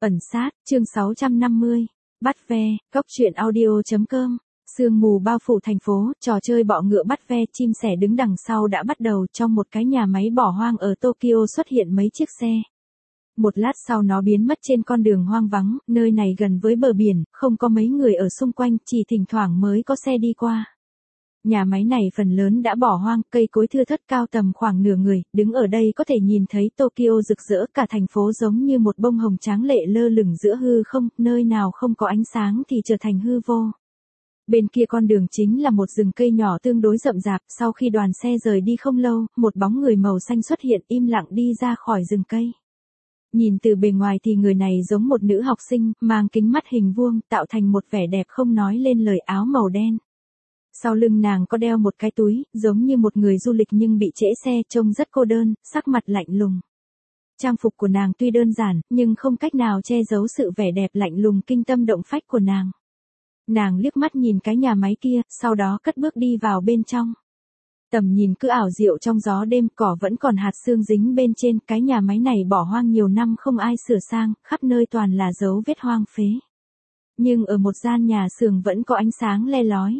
Ẩn sát, chương 650. Bắt ve, góc truyện audio.com. Sương mù bao phủ thành phố, trò chơi bọ ngựa bắt ve chim sẻ đứng đằng sau đã bắt đầu. Trong một cái nhà máy bỏ hoang ở Tokyo xuất hiện mấy chiếc xe. Một lát sau nó biến mất trên con đường hoang vắng, nơi này gần với bờ biển, không có mấy người ở xung quanh, chỉ thỉnh thoảng mới có xe đi qua. Nhà máy này phần lớn đã bỏ hoang, cây cối thưa thớt cao tầm khoảng nửa người, đứng ở đây có thể nhìn thấy Tokyo rực rỡ, cả thành phố giống như một bông hồng tráng lệ lơ lửng giữa hư không, nơi nào không có ánh sáng thì trở thành hư vô. Bên kia con đường chính là một rừng cây nhỏ tương đối rậm rạp, sau khi đoàn xe rời đi không lâu, một bóng người màu xanh xuất hiện im lặng đi ra khỏi rừng cây. Nhìn từ bề ngoài thì người này giống một nữ học sinh, mang kính mắt hình vuông, tạo thành một vẻ đẹp không nói lên lời, áo màu đen. Sau lưng nàng có đeo một cái túi, giống như một người du lịch nhưng bị trễ xe, trông rất cô đơn, sắc mặt lạnh lùng. Trang phục của nàng tuy đơn giản, nhưng không cách nào che giấu sự vẻ đẹp lạnh lùng kinh tâm động phách của nàng. Nàng liếc mắt nhìn cái nhà máy kia, sau đó cất bước đi vào bên trong. Tầm nhìn cứ ảo diệu trong gió đêm, cỏ vẫn còn hạt sương dính bên trên, cái nhà máy này bỏ hoang nhiều năm không ai sửa sang, khắp nơi toàn là dấu vết hoang phế. Nhưng ở một gian nhà xưởng vẫn có ánh sáng le lói.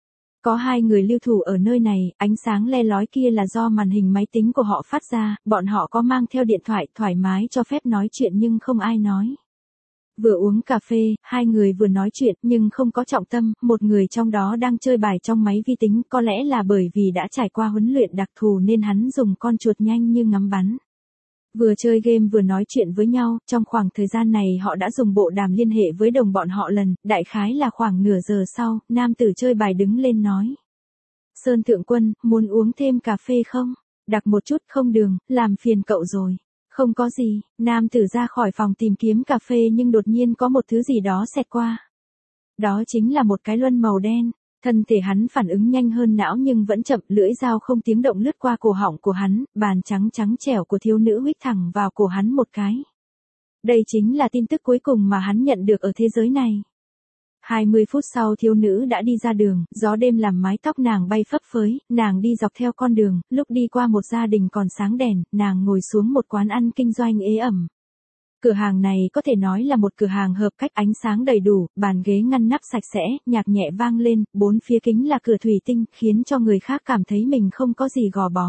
Có hai người lưu thủ ở nơi này, ánh sáng le lói kia là do màn hình máy tính của họ phát ra, bọn họ có mang theo điện thoại, thoải mái cho phép nói chuyện nhưng không ai nói. Vừa uống cà phê, hai người vừa nói chuyện nhưng không có trọng tâm, một người trong đó đang chơi bài trong máy vi tính, có lẽ là bởi vì đã trải qua huấn luyện đặc thù nên hắn dùng con chuột nhanh như ngắm bắn. Vừa chơi game vừa nói chuyện với nhau, trong khoảng thời gian này họ đã dùng bộ đàm liên hệ với đồng bọn họ lần, đại khái là khoảng nửa giờ sau, nam tử chơi bài đứng lên nói. Sơn Thượng Quân, muốn uống thêm cà phê không? Đặc một chút không đường, làm phiền cậu rồi. Không có gì, nam tử ra khỏi phòng tìm kiếm cà phê nhưng đột nhiên có một thứ gì đó xẹt qua. Đó chính là một cái luân màu đen. Thân thể hắn phản ứng nhanh hơn não nhưng vẫn chậm, lưỡi dao không tiếng động lướt qua cổ họng của hắn, bàn trắng trắng trẻo của thiếu nữ huých thẳng vào cổ hắn một cái. Đây chính là tin tức cuối cùng mà hắn nhận được ở thế giới này. 20 phút sau thiếu nữ đã đi ra đường, gió đêm làm mái tóc nàng bay phấp phới, nàng đi dọc theo con đường, lúc đi qua một gia đình còn sáng đèn, nàng ngồi xuống một quán ăn kinh doanh ế ẩm. Cửa hàng này có thể nói là một cửa hàng hợp cách, ánh sáng đầy đủ, bàn ghế ngăn nắp sạch sẽ, nhạc nhẹ vang lên, bốn phía kính là cửa thủy tinh, khiến cho người khác cảm thấy mình không có gì gò bó.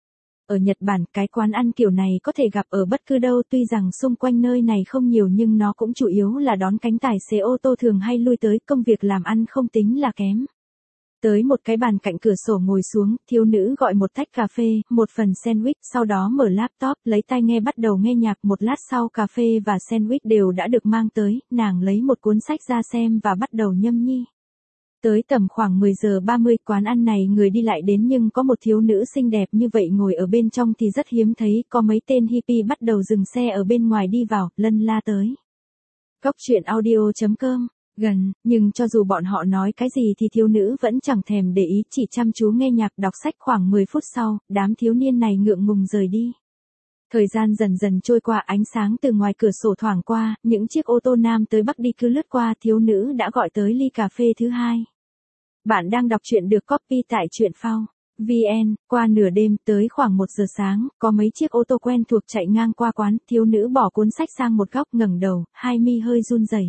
Ở Nhật Bản, cái quán ăn kiểu này có thể gặp ở bất cứ đâu, tuy rằng xung quanh nơi này không nhiều nhưng nó cũng chủ yếu là đón cánh tài xế ô tô thường hay lui tới, công việc làm ăn không tính là kém. Tới một cái bàn cạnh cửa sổ ngồi xuống, thiếu nữ gọi một tách cà phê, một phần sandwich, sau đó mở laptop, lấy tai nghe bắt đầu nghe nhạc, một lát sau cà phê và sandwich đều đã được mang tới, nàng lấy một cuốn sách ra xem và bắt đầu nhâm nhi. Tới tầm khoảng 10 giờ 30, quán ăn này người đi lại đến nhưng có một thiếu nữ xinh đẹp như vậy ngồi ở bên trong thì rất hiếm thấy, có mấy tên hippie bắt đầu dừng xe ở bên ngoài đi vào, lân la tới. Góc truyện audio.com. Gần, nhưng cho dù bọn họ nói cái gì thì thiếu nữ vẫn chẳng thèm để ý, chỉ chăm chú nghe nhạc đọc sách. Khoảng 10 phút sau, đám thiếu niên này ngượng ngùng rời đi. Thời gian dần dần trôi qua, ánh sáng từ ngoài cửa sổ thoảng qua, những chiếc ô tô nam tới bắc đi cứ lướt qua, thiếu nữ đã gọi tới ly cà phê thứ hai. Bạn đang đọc truyện được copy tại truyện phao VN. Qua nửa đêm tới khoảng 1 giờ sáng, có mấy chiếc ô tô quen thuộc chạy ngang qua quán, thiếu nữ bỏ cuốn sách sang một góc, ngẩng đầu, hai mi hơi run rẩy.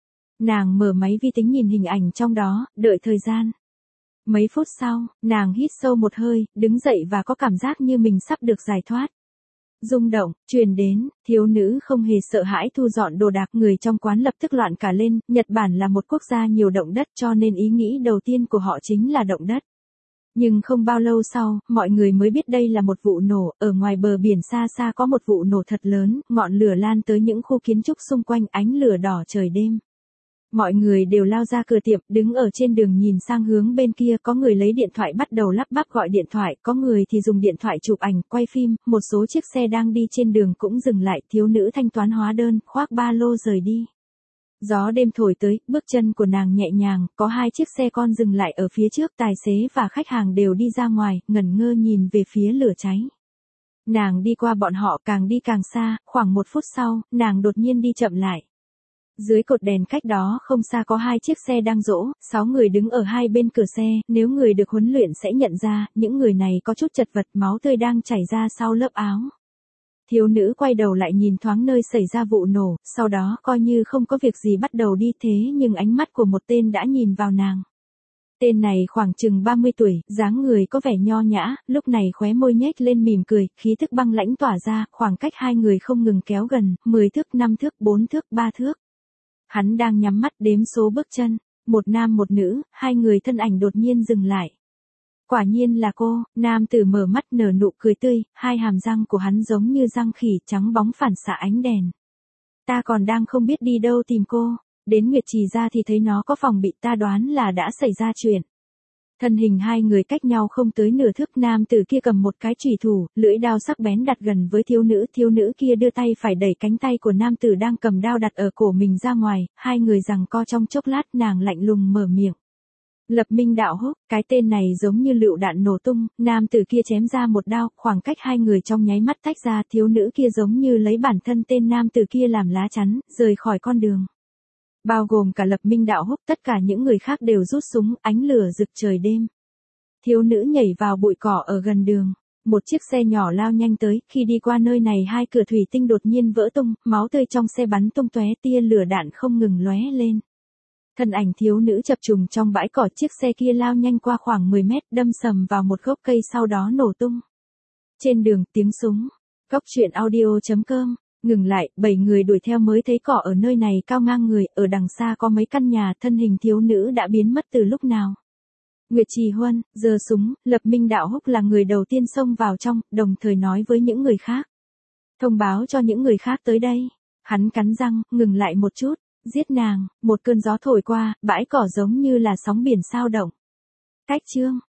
Nàng mở máy vi tính nhìn hình ảnh trong đó, đợi thời gian. Mấy phút sau, nàng hít sâu một hơi, đứng dậy và có cảm giác như mình sắp được giải thoát. Rung động, truyền đến, thiếu nữ không hề sợ hãi thu dọn đồ đạc, người trong quán lập tức loạn cả lên, Nhật Bản là một quốc gia nhiều động đất cho nên ý nghĩ đầu tiên của họ chính là động đất. Nhưng không bao lâu sau, mọi người mới biết đây là một vụ nổ, ở ngoài bờ biển xa xa có một vụ nổ thật lớn, ngọn lửa lan tới những khu kiến trúc xung quanh, ánh lửa đỏ trời đêm. Mọi người đều lao ra cửa tiệm, đứng ở trên đường nhìn sang hướng bên kia, có người lấy điện thoại bắt đầu lắp bắp gọi điện thoại, có người thì dùng điện thoại chụp ảnh, quay phim, một số chiếc xe đang đi trên đường cũng dừng lại, thiếu nữ thanh toán hóa đơn, khoác ba lô rời đi. Gió đêm thổi tới, bước chân của nàng nhẹ nhàng, có hai chiếc xe con dừng lại ở phía trước, tài xế và khách hàng đều đi ra ngoài, ngẩn ngơ nhìn về phía lửa cháy. Nàng đi qua bọn họ càng đi càng xa, khoảng 1 phút sau, nàng đột nhiên đi chậm lại. Dưới cột đèn cách đó không xa có hai chiếc xe đang dỗ, 6 người đứng ở hai bên cửa xe, nếu người được huấn luyện sẽ nhận ra, những người này có chút chật vật, máu tươi đang chảy ra sau lớp áo. Thiếu nữ quay đầu lại nhìn thoáng nơi xảy ra vụ nổ, sau đó coi như không có việc gì bắt đầu đi thế nhưng ánh mắt của một tên đã nhìn vào nàng. Tên này khoảng chừng 30 tuổi, dáng người có vẻ nho nhã, lúc này khóe môi nhếch lên mỉm cười, khí thức băng lãnh tỏa ra, khoảng cách hai người không ngừng kéo gần, 10 thước, 5 thước, 4 thước, 3 thước. Hắn đang nhắm mắt đếm số bước chân, một nam một nữ, hai người thân ảnh đột nhiên dừng lại. Quả nhiên là cô, nam tử mở mắt nở nụ cười tươi, hai hàm răng của hắn giống như răng khỉ trắng bóng phản xạ ánh đèn. Ta còn đang không biết đi đâu tìm cô, đến Nguyệt Trì ra thì thấy nó có phòng bị, ta đoán là đã xảy ra chuyện. Thân hình hai người cách nhau không tới nửa thước, nam tử kia cầm một cái chùy thủ, lưỡi đao sắc bén đặt gần với thiếu nữ kia đưa tay phải đẩy cánh tay của nam tử đang cầm đao đặt ở cổ mình ra ngoài, hai người giằng co trong chốc lát, nàng lạnh lùng mở miệng. Lập Minh Đạo Húc, cái tên này giống như lựu đạn nổ tung, nam tử kia chém ra một đao, khoảng cách hai người trong nháy mắt tách ra, thiếu nữ kia giống như lấy bản thân tên nam tử kia làm lá chắn, rời khỏi con đường. Bao gồm cả Lập Minh Đạo Húc, tất cả những người khác đều rút súng, ánh lửa rực trời đêm. Thiếu nữ nhảy vào bụi cỏ ở gần đường. Một chiếc xe nhỏ lao nhanh tới, khi đi qua nơi này hai cửa thủy tinh đột nhiên vỡ tung, máu tươi trong xe bắn tung tóe, tia lửa đạn không ngừng lóe lên. Thân ảnh thiếu nữ chập trùng trong bãi cỏ, chiếc xe kia lao nhanh qua khoảng 10 mét, đâm sầm vào một gốc cây sau đó nổ tung. Trên đường, tiếng súng. Cốc truyện audio.com. Ngừng lại, 7 người đuổi theo mới thấy cỏ ở nơi này cao ngang người, ở đằng xa có mấy căn nhà, thân hình thiếu nữ đã biến mất từ lúc nào. Nguyệt Trì Huân, giơ súng, Lập Minh Đạo Húc là người đầu tiên xông vào trong, đồng thời nói với những người khác. Thông báo cho những người khác tới đây. Hắn cắn răng, ngừng lại một chút, giết nàng, một cơn gió thổi qua, bãi cỏ giống như là sóng biển sao động. Cách chương.